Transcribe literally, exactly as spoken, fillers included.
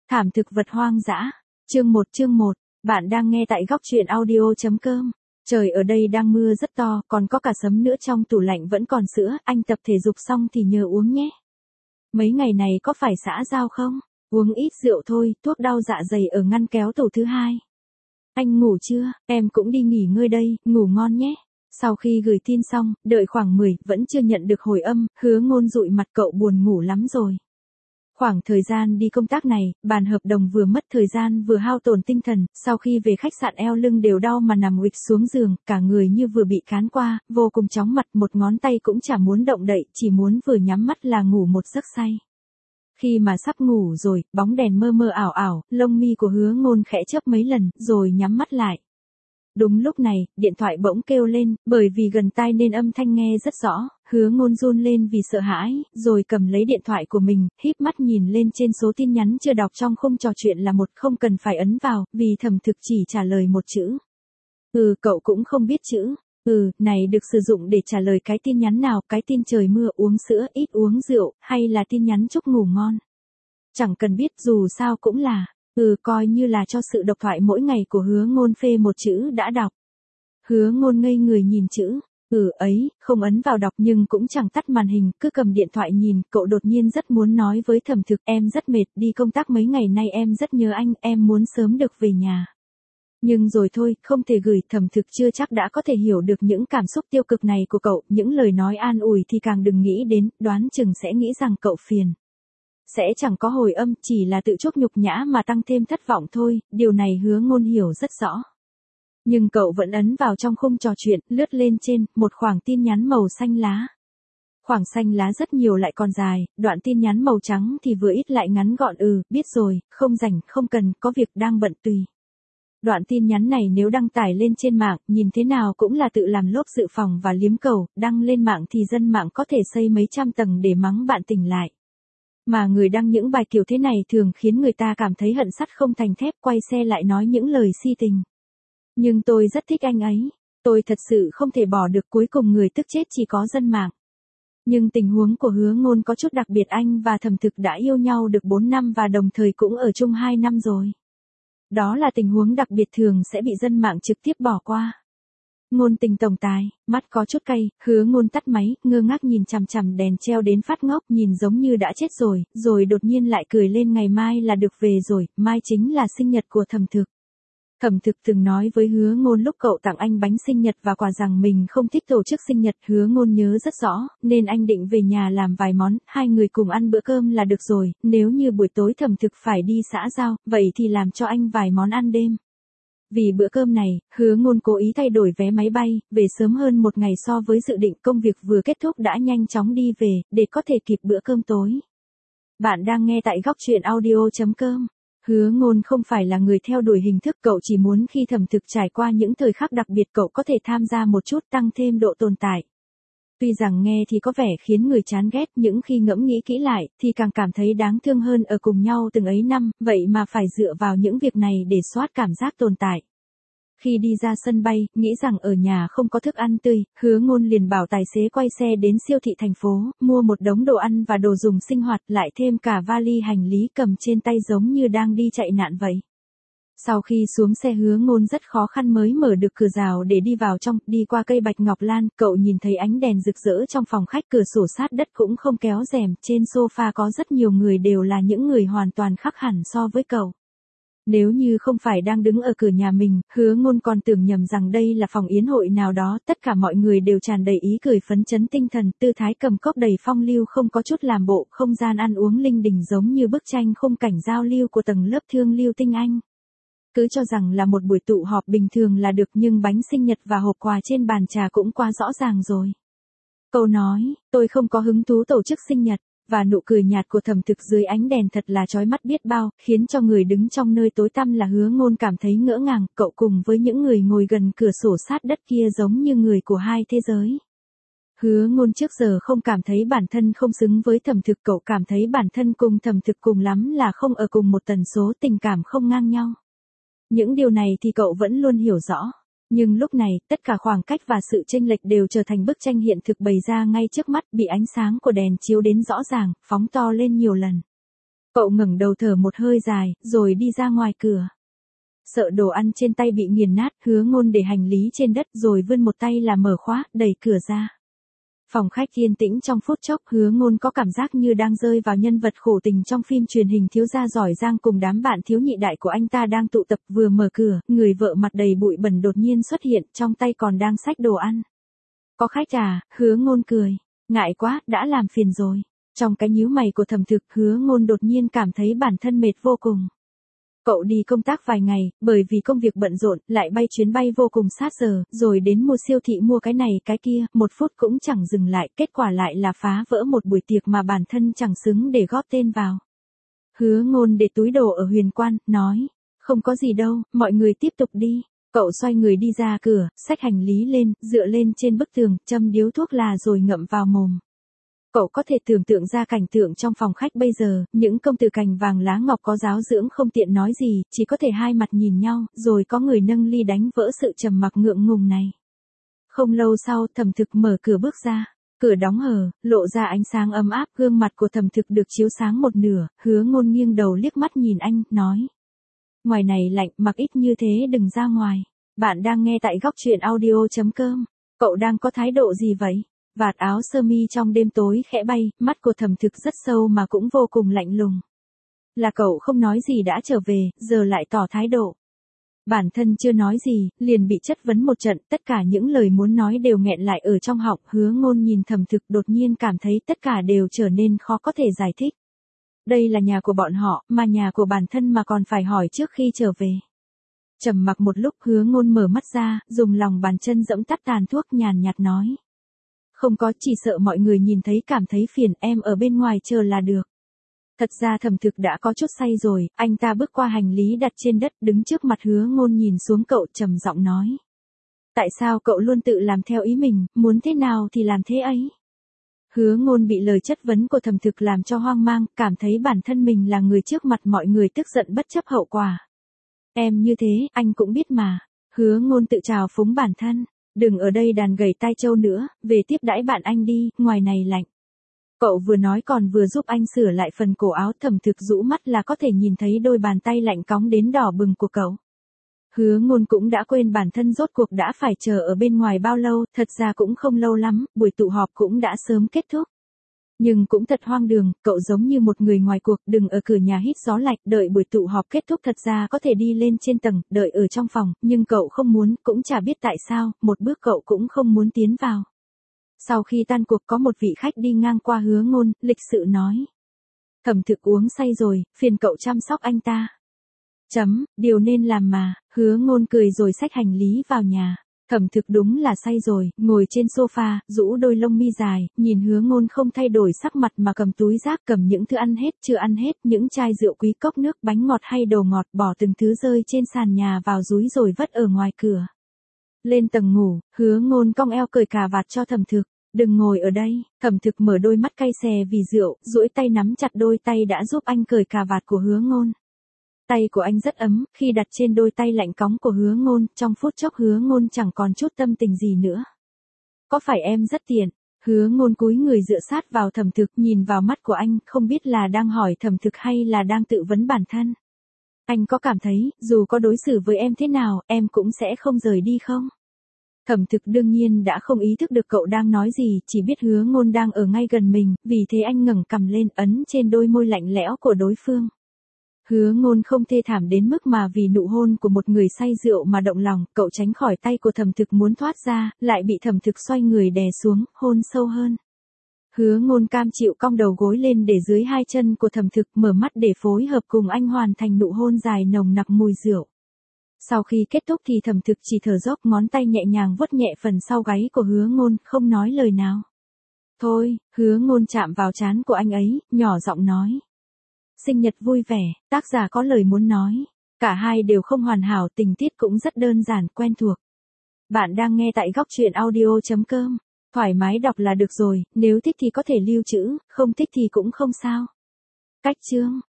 Thảm thực vật hoang dã. Chương một chương một. Bạn đang nghe tại góc truyện audio.com. Trời ở đây đang mưa rất to, còn có cả sấm nữa, trong tủ lạnh vẫn còn sữa, anh tập thể dục xong thì nhớ uống nhé. Mấy ngày này có phải xã giao không? Uống ít rượu thôi, thuốc đau dạ dày ở ngăn kéo tủ thứ hai. Anh ngủ chưa? Em cũng đi nghỉ ngơi đây, ngủ ngon nhé. Sau khi gửi tin xong, đợi khoảng mười, vẫn chưa nhận được hồi âm, Hứa Ngôn dụi mặt, cậu buồn ngủ lắm rồi. Khoảng thời gian đi công tác này, bàn hợp đồng vừa mất thời gian vừa hao tổn tinh thần, sau khi về khách sạn eo lưng đều đau mà nằm uịch xuống giường, cả người như vừa bị cán qua, vô cùng chóng mặt, một ngón tay cũng chả muốn động đậy, chỉ muốn vừa nhắm mắt là ngủ một giấc say. Khi mà sắp ngủ rồi, bóng đèn mơ mơ ảo ảo, lông mi của Hứa Ngôn khẽ chớp mấy lần, rồi nhắm mắt lại. Đúng lúc này, điện thoại bỗng kêu lên, bởi vì gần tai nên âm thanh nghe rất rõ, Hứa Ngôn run lên vì sợ hãi, rồi cầm lấy điện thoại của mình, híp mắt nhìn lên trên số tin nhắn chưa đọc trong khung trò chuyện là một, không cần phải ấn vào, vì thẩm thực chỉ trả lời một chữ. Ừ, cậu cũng không biết chữ. Ừ, này được sử dụng để trả lời cái tin nhắn nào, cái tin trời mưa, uống sữa, ít uống rượu, hay là tin nhắn chúc ngủ ngon. Chẳng cần biết, dù sao cũng là. Ừ, coi như là cho sự độc thoại mỗi ngày của Hứa Ngôn phê một chữ đã đọc. Hứa Ngôn ngây người nhìn chữ. Ừ ấy, không ấn vào đọc nhưng cũng chẳng tắt màn hình, cứ cầm điện thoại nhìn, cậu đột nhiên rất muốn nói với thẩm thực, em rất mệt, đi công tác mấy ngày nay em rất nhớ anh, em muốn sớm được về nhà. Nhưng rồi thôi, không thể gửi, thẩm thực chưa chắc đã có thể hiểu được những cảm xúc tiêu cực này của cậu, những lời nói an ủi thì càng đừng nghĩ đến, đoán chừng sẽ nghĩ rằng cậu phiền. Sẽ chẳng có hồi âm, chỉ là tự chuốc nhục nhã mà tăng thêm thất vọng thôi, điều này Hứa Ngôn hiểu rất rõ. Nhưng cậu vẫn ấn vào trong khung trò chuyện, lướt lên trên, một khoảng tin nhắn màu xanh lá. Khoảng xanh lá rất nhiều lại còn dài, đoạn tin nhắn màu trắng thì vừa ít lại ngắn gọn, ừ, biết rồi, không rảnh, không cần, có việc đang bận tùy. Đoạn tin nhắn này nếu đăng tải lên trên mạng, nhìn thế nào cũng là tự làm lốp dự phòng và liếm cầu, đăng lên mạng thì dân mạng có thể xây mấy trăm tầng để mắng bạn tỉnh lại. Mà người đăng những bài kiểu thế này thường khiến người ta cảm thấy hận sắt không thành thép, quay xe lại nói những lời si tình. Nhưng tôi rất thích anh ấy. Tôi thật sự không thể bỏ được, cuối cùng người tức chết chỉ có dân mạng. Nhưng tình huống của Hứa Ngôn có chút đặc biệt, anh và thẩm thực đã yêu nhau được bốn năm và đồng thời cũng ở chung hai năm rồi. Đó là tình huống đặc biệt thường sẽ bị dân mạng trực tiếp bỏ qua. Ngôn tình tổng tài, mắt có chút cay, Hứa Ngôn tắt máy, ngơ ngác nhìn chằm chằm đèn treo đến phát ngốc, nhìn giống như đã chết rồi, rồi đột nhiên lại cười lên, ngày mai là được về rồi, mai chính là sinh nhật của thẩm thực. Thẩm thực từng nói với Hứa Ngôn lúc cậu tặng anh bánh sinh nhật và quà rằng mình không thích tổ chức sinh nhật, Hứa Ngôn nhớ rất rõ, nên anh định về nhà làm vài món, hai người cùng ăn bữa cơm là được rồi, nếu như buổi tối thẩm thực phải đi xã giao, vậy thì làm cho anh vài món ăn đêm. Vì bữa cơm này, Hứa Ngôn cố ý thay đổi vé máy bay, về sớm hơn một ngày so với dự định, công việc vừa kết thúc đã nhanh chóng đi về, để có thể kịp bữa cơm tối. Bạn đang nghe tại góc truyện audio.com. Hứa Ngôn không phải là người theo đuổi hình thức, cậu chỉ muốn khi thẩm thực trải qua những thời khắc đặc biệt cậu có thể tham gia một chút, tăng thêm độ tồn tại. Tuy rằng nghe thì có vẻ khiến người chán ghét, nhưng khi ngẫm nghĩ kỹ lại, thì càng cảm thấy đáng thương hơn, ở cùng nhau từng ấy năm, vậy mà phải dựa vào những việc này để soát cảm giác tồn tại. Khi đi ra sân bay, nghĩ rằng ở nhà không có thức ăn tươi, Hứa Ngôn liền bảo tài xế quay xe đến siêu thị thành phố, mua một đống đồ ăn và đồ dùng sinh hoạt, lại thêm cả vali hành lý cầm trên tay giống như đang đi chạy nạn vậy. Sau khi xuống xe, Hứa Ngôn rất khó khăn mới mở được cửa rào để đi vào trong, đi qua cây bạch ngọc lan, cậu nhìn thấy ánh đèn rực rỡ trong phòng khách, cửa sổ sát đất cũng không kéo rèm, trên sofa có rất nhiều người, đều là những người hoàn toàn khác hẳn so với cậu. Nếu như không phải đang đứng ở cửa nhà mình, Hứa Ngôn còn tưởng nhầm rằng đây là phòng yến hội nào đó, tất cả mọi người đều tràn đầy ý cười phấn chấn tinh thần, tư thái cầm cốc đầy phong lưu, không có chút làm bộ, không gian ăn uống linh đình giống như bức tranh khung cảnh giao lưu của tầng lớp thương lưu tinh anh. Cứ cho rằng là một buổi tụ họp bình thường là được, nhưng bánh sinh nhật và hộp quà trên bàn trà cũng quá rõ ràng rồi. Câu nói, tôi không có hứng thú tổ chức sinh nhật, và nụ cười nhạt của thẩm thực dưới ánh đèn thật là chói mắt biết bao, khiến cho người đứng trong nơi tối tăm là Hứa Ngôn cảm thấy ngỡ ngàng, cậu cùng với những người ngồi gần cửa sổ sát đất kia giống như người của hai thế giới. Hứa Ngôn trước giờ không cảm thấy bản thân không xứng với thẩm thực, cậu cảm thấy bản thân cùng thẩm thực cùng lắm là không ở cùng một tần số, tình cảm không ngang nhau. Những điều này thì cậu vẫn luôn hiểu rõ. Nhưng lúc này, tất cả khoảng cách và sự chênh lệch đều trở thành bức tranh hiện thực bày ra ngay trước mắt, bị ánh sáng của đèn chiếu đến rõ ràng, phóng to lên nhiều lần. Cậu ngẩng đầu thở một hơi dài, rồi đi ra ngoài cửa. Sợ đồ ăn trên tay bị nghiền nát, Hứa Ngôn để hành lý trên đất rồi vươn một tay là mở khóa, đẩy cửa ra. Phòng khách yên tĩnh trong phút chốc, Hứa Ngôn có cảm giác như đang rơi vào nhân vật khổ tình trong phim truyền hình thiếu gia giỏi giang cùng đám bạn thiếu nhị đại của anh ta đang tụ tập. Vừa mở cửa, người vợ mặt đầy bụi bẩn đột nhiên xuất hiện, trong tay còn đang xách đồ ăn. Có khách à? Hứa Ngôn cười. Ngại quá, đã làm phiền rồi. Trong cái nhíu mày của Thẩm Thực, Hứa Ngôn đột nhiên cảm thấy bản thân mệt vô cùng. Cậu đi công tác vài ngày, bởi vì công việc bận rộn, lại bay chuyến bay vô cùng sát giờ, rồi đến mua siêu thị mua cái này cái kia, một phút cũng chẳng dừng lại, kết quả lại là phá vỡ một buổi tiệc mà bản thân chẳng xứng để góp tên vào. Hứa Ngôn để túi đồ ở huyền quan, nói, không có gì đâu, mọi người tiếp tục đi. Cậu xoay người đi ra cửa, xách hành lý lên, dựa lên trên bức tường, châm điếu thuốc là rồi ngậm vào mồm. Cậu có thể tưởng tượng ra cảnh tượng trong phòng khách bây giờ, những công tử cành vàng lá ngọc có giáo dưỡng không tiện nói gì, chỉ có thể hai mặt nhìn nhau, rồi có người nâng ly đánh vỡ sự trầm mặc ngượng ngùng này. Không lâu sau, Thẩm Thực mở cửa bước ra. Cửa đóng hờ, lộ ra ánh sáng ấm áp, gương mặt của Thẩm Thực được chiếu sáng một nửa, Hứa Ngôn nghiêng đầu liếc mắt nhìn anh, nói. Ngoài này lạnh, mặc ít như thế đừng ra ngoài. Bạn đang nghe tại góc truyện audio chấm com. Cậu đang có thái độ gì vậy? Vạt áo sơ mi trong đêm tối khẽ bay, mắt của Thẩm Thực rất sâu mà cũng vô cùng lạnh lùng. Là cậu không nói gì đã trở về, giờ lại tỏ thái độ. Bản thân chưa nói gì, liền bị chất vấn một trận, tất cả những lời muốn nói đều nghẹn lại ở trong họng. Hứa Ngôn nhìn Thẩm Thực đột nhiên cảm thấy tất cả đều trở nên khó có thể giải thích. Đây là nhà của bọn họ, mà nhà của bản thân mà còn phải hỏi trước khi trở về. Trầm mặc một lúc, Hứa Ngôn mở mắt ra, dùng lòng bàn chân giẫm tắt tàn thuốc, nhàn nhạt nói. Không có, chỉ sợ mọi người nhìn thấy cảm thấy phiền, em ở bên ngoài chờ là được. Thật ra Thẩm Thực đã có chút say rồi, anh ta bước qua hành lý đặt trên đất, đứng trước mặt Hứa Ngôn nhìn xuống cậu, trầm giọng nói. Tại sao cậu luôn tự làm theo ý mình, muốn thế nào thì làm thế ấy? Hứa Ngôn bị lời chất vấn của Thẩm Thực làm cho hoang mang, cảm thấy bản thân mình là người trước mặt mọi người tức giận bất chấp hậu quả. Em như thế, anh cũng biết mà. Hứa Ngôn tự trào phúng bản thân. Đừng ở đây đàn gầy tai trâu nữa, về tiếp đãi bạn anh đi, ngoài này lạnh. Cậu vừa nói còn vừa giúp anh sửa lại phần cổ áo. Thẩm Thực rũ mắt là có thể nhìn thấy đôi bàn tay lạnh cóng đến đỏ bừng của cậu. Hứa Ngôn cũng đã quên bản thân rốt cuộc đã phải chờ ở bên ngoài bao lâu, thật ra cũng không lâu lắm, buổi tụ họp cũng đã sớm kết thúc. Nhưng cũng thật hoang đường, cậu giống như một người ngoài cuộc, đừng ở cửa nhà hít gió lạnh, đợi buổi tụ họp kết thúc, thật ra có thể đi lên trên tầng, đợi ở trong phòng, nhưng cậu không muốn, cũng chả biết tại sao, một bước cậu cũng không muốn tiến vào. Sau khi tan cuộc có một vị khách đi ngang qua Hứa Ngôn, lịch sự nói. Thẩm Thực uống say rồi, phiền cậu chăm sóc anh ta. Chấm, điều nên làm mà. Hứa Ngôn cười rồi xách hành lý vào nhà. Thẩm Thực đúng là say rồi, ngồi trên sofa, rũ đôi lông mi dài, nhìn Hứa Ngôn không thay đổi sắc mặt mà cầm túi rác, cầm những thứ ăn hết, chưa ăn hết, những chai rượu quý, cốc nước, bánh ngọt hay đồ ngọt, bỏ từng thứ rơi trên sàn nhà vào dúi rồi vất ở ngoài cửa. Lên tầng ngủ, Hứa Ngôn cong eo cởi cà vạt cho Thẩm Thực. Đừng ngồi ở đây. Thẩm Thực mở đôi mắt cay xè vì rượu, duỗi tay nắm chặt đôi tay đã giúp anh cởi cà vạt của Hứa Ngôn. Tay của anh rất ấm, khi đặt trên đôi tay lạnh cóng của Hứa Ngôn, trong phút chốc Hứa Ngôn chẳng còn chút tâm tình gì nữa. Có phải em rất tiện? Hứa Ngôn cúi người dựa sát vào Thẩm Thực, nhìn vào mắt của anh, không biết là đang hỏi Thẩm Thực hay là đang tự vấn bản thân. Anh có cảm thấy, dù có đối xử với em thế nào, em cũng sẽ không rời đi không? Thẩm Thực đương nhiên đã không ý thức được cậu đang nói gì, chỉ biết Hứa Ngôn đang ở ngay gần mình, vì thế anh ngẩng cằm lên, ấn trên đôi môi lạnh lẽo của đối phương. Hứa Ngôn không thê thảm đến mức mà vì nụ hôn của một người say rượu mà động lòng, cậu tránh khỏi tay của Thẩm Thực muốn thoát ra, lại bị Thẩm Thực xoay người đè xuống, hôn sâu hơn. Hứa Ngôn cam chịu cong đầu gối lên để dưới hai chân của Thẩm Thực, mở mắt để phối hợp cùng anh hoàn thành nụ hôn dài nồng nặc mùi rượu. Sau khi kết thúc thì Thẩm Thực chỉ thở dốc, ngón tay nhẹ nhàng vuốt nhẹ phần sau gáy của Hứa Ngôn, không nói lời nào. Thôi, Hứa Ngôn chạm vào trán của anh ấy, nhỏ giọng nói. Sinh nhật vui vẻ, tác giả có lời muốn nói. Cả hai đều không hoàn hảo, tình tiết cũng rất đơn giản, quen thuộc. Bạn đang nghe tại góc truyện audio chấm com. Thoải mái đọc là được rồi, nếu thích thì có thể lưu trữ, không thích thì cũng không sao. Cách chương.